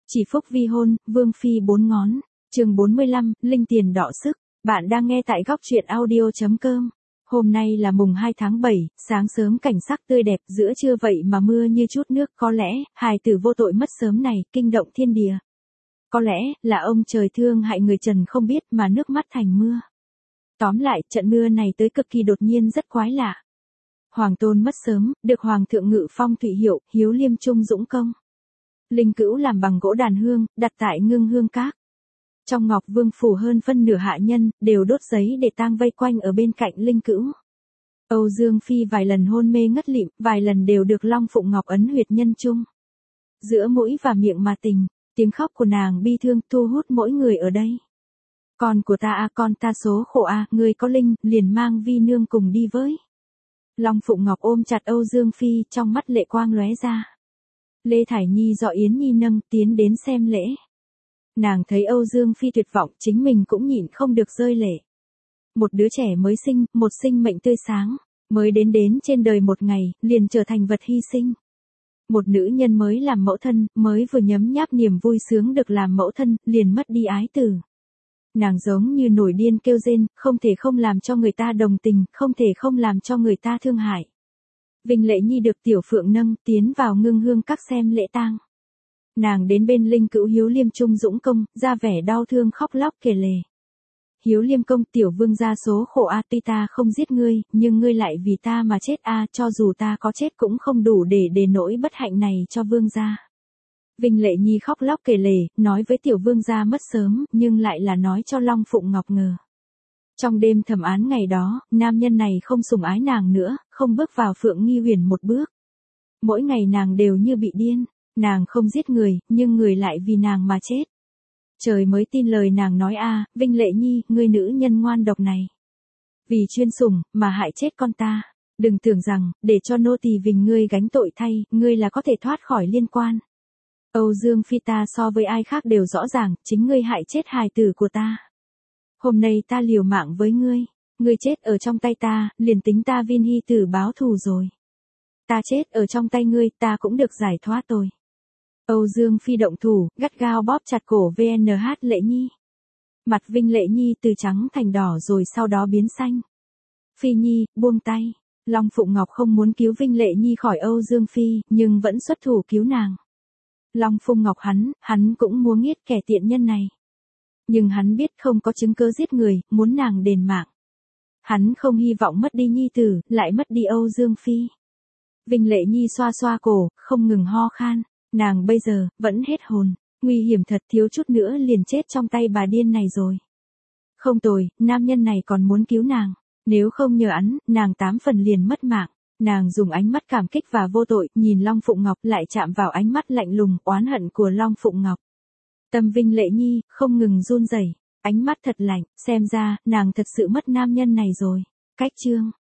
Chỉ phúc vi hôn, vương phi bốn ngón. Chương 45, linh tiền đọ sức. Bạn đang nghe tại góc truyện audio.com. Hôm nay là mùng 2 tháng 7, sáng sớm cảnh sắc tươi đẹp, giữa trưa vậy mà mưa như chút nước, có lẽ, hài tử vô tội mất sớm này, kinh động thiên địa. Có lẽ, là ông trời thương hại người trần không biết mà nước mắt thành mưa. Tóm lại, trận mưa này tới cực kỳ đột nhiên rất quái lạ. Hoàng tôn mất sớm, được Hoàng thượng ngự phong thụy hiệu, hiếu liêm trung dũng công. Linh cữu làm bằng gỗ đàn hương, đặt tại ngưng hương các. Trong ngọc vương phủ hơn phân nửa hạ nhân, đều đốt giấy để tang vây quanh ở bên cạnh linh cữu. Âu Dương Phi vài lần hôn mê ngất lịm, vài lần đều được Long Phụng Ngọc ấn huyệt nhân trung. Giữa mũi và miệng mà tình, tiếng khóc của nàng bi thương thu hút mỗi người ở đây. Con của ta con ta số khổ người có linh, liền mang vi nương cùng đi với. Long Phụng Ngọc ôm chặt Âu Dương Phi, trong mắt lệ quang lóe ra. Lê Thải Nhi dọ Yến Nhi nâng tiến đến xem lễ. Nàng thấy Âu Dương Phi tuyệt vọng, chính mình cũng nhịn không được rơi lệ. Một đứa trẻ mới sinh, một sinh mệnh tươi sáng, mới đến trên đời một ngày, liền trở thành vật hy sinh. Một nữ nhân mới làm mẫu thân, mới vừa nhấm nháp niềm vui sướng được làm mẫu thân, liền mất đi ái tử. Nàng giống như nổi điên kêu rên, không thể không làm cho người ta đồng tình, không thể không làm cho người ta thương hại. Vinh Lệ Nhi được Tiểu Phượng nâng tiến vào ngưng hương các xem lễ tang. Nàng đến bên linh cữu hiếu liêm trung dũng công, ra vẻ đau thương khóc lóc kể lể. Hiếu liêm công, tiểu vương gia số khổ tuy ta không giết ngươi, nhưng ngươi lại vì ta mà chết cho dù ta có chết cũng không đủ để nỗi bất hạnh này cho vương gia. Vinh Lệ Nhi khóc lóc kể lể, nói với tiểu vương gia mất sớm, nhưng lại là nói cho Long Phụng Ngọc ngờ. Trong đêm thẩm án ngày đó, nam nhân này không sủng ái nàng nữa, không bước vào Phượng Nghi Huyền một bước. Mỗi ngày nàng đều như bị điên, nàng không giết người, nhưng người lại vì nàng mà chết. Trời mới tin lời nàng nói Vinh Lệ Nhi, ngươi nữ nhân ngoan độc này. Vì chuyên sủng, mà hại chết con ta. Đừng tưởng rằng, để cho nô tỳ vì ngươi gánh tội thay, ngươi là có thể thoát khỏi liên quan. Âu Dương Phi ta so với ai khác đều rõ ràng, chính ngươi hại chết hài tử của ta. Hôm nay ta liều mạng với ngươi chết ở trong tay ta, liền tính ta Vin Hy tử báo thù rồi. Ta chết ở trong tay ngươi, ta cũng được giải thoát rồi. Âu Dương Phi động thủ, gắt gao bóp chặt cổ VNH Lệ Nhi. Mặt Vinh Lệ Nhi từ trắng thành đỏ rồi sau đó biến xanh. Phi Nhi, buông tay. Long Phụng Ngọc không muốn cứu Vinh Lệ Nhi khỏi Âu Dương Phi, nhưng vẫn xuất thủ cứu nàng. Long Phụng Ngọc hắn cũng muốn giết kẻ tiện nhân này. Nhưng hắn biết không có chứng cứ giết người, muốn nàng đền mạng. Hắn không hy vọng mất đi nhi tử, lại mất đi Âu Dương Phi. Vinh Lệ Nhi xoa xoa cổ, không ngừng ho khan. Nàng bây giờ, vẫn hết hồn. Nguy hiểm thật, thiếu chút nữa liền chết trong tay bà điên này rồi. Không tồi, nam nhân này còn muốn cứu nàng. Nếu không nhờ nàng 8 phần liền mất mạng. Nàng dùng ánh mắt cảm kích và vô tội, nhìn Long Phụng Ngọc lại chạm vào ánh mắt lạnh lùng, oán hận của Long Phụng Ngọc. Tâm Vinh Lệ Nhi, không ngừng run rẩy, ánh mắt thật lạnh, xem ra, nàng thật sự mất nam nhân này rồi. Cách chương.